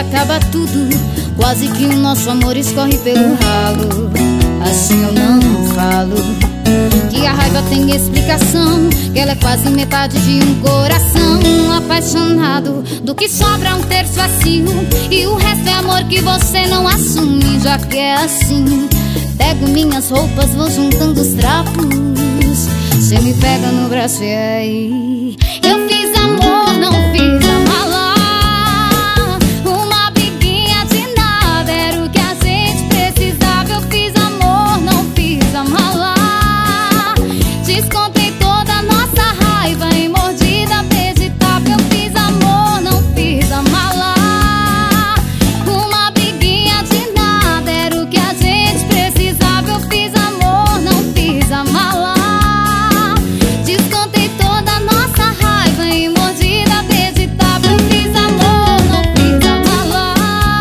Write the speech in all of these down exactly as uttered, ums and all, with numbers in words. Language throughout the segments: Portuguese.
acaba tudo, quase que o nosso amor escorre pelo ralo. Assim eu não falo, que a raiva tem explicação, que ela é quase metade de um coração apaixonado. Do que sobra um terço vazio, e o resto é amor que você não assume. Já que é assim, pego minhas roupas, vou juntando os trapos. Cê me pega no braço e aí eu fiz amor, não fiz a mala. Uma briguinha de nada, era o que a gente precisava. Eu fiz amor, não fiz a mala. Descontei toda a nossa raiva em mordida, beijo e tapa. Eu fiz amor, não fiz a mala. Uma briguinha de nada, era o que a gente precisava. Eu fiz amor, não fiz a mala. Descontei toda a nossa raiva em mordida, beijo e tapa. Eu fiz amor, não fiz a mala.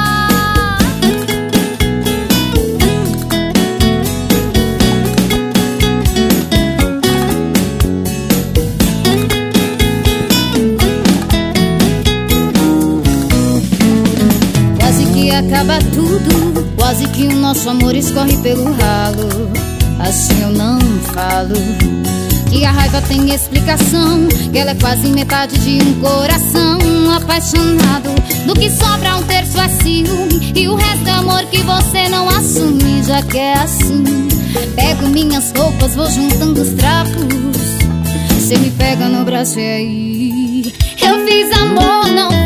Quase que acaba tudo, quase que o nosso amor escorre pelo ralo. Assim eu não falo, que a raiva tem explicação, que ela é quase metade de um coração apaixonado. Do que sobra um terço é ciúme, e o resto é amor que você não assume. Já que é assim, pego minhas roupas, vou juntando os trapos. Cê me pega no braço e aí eu fiz amor, não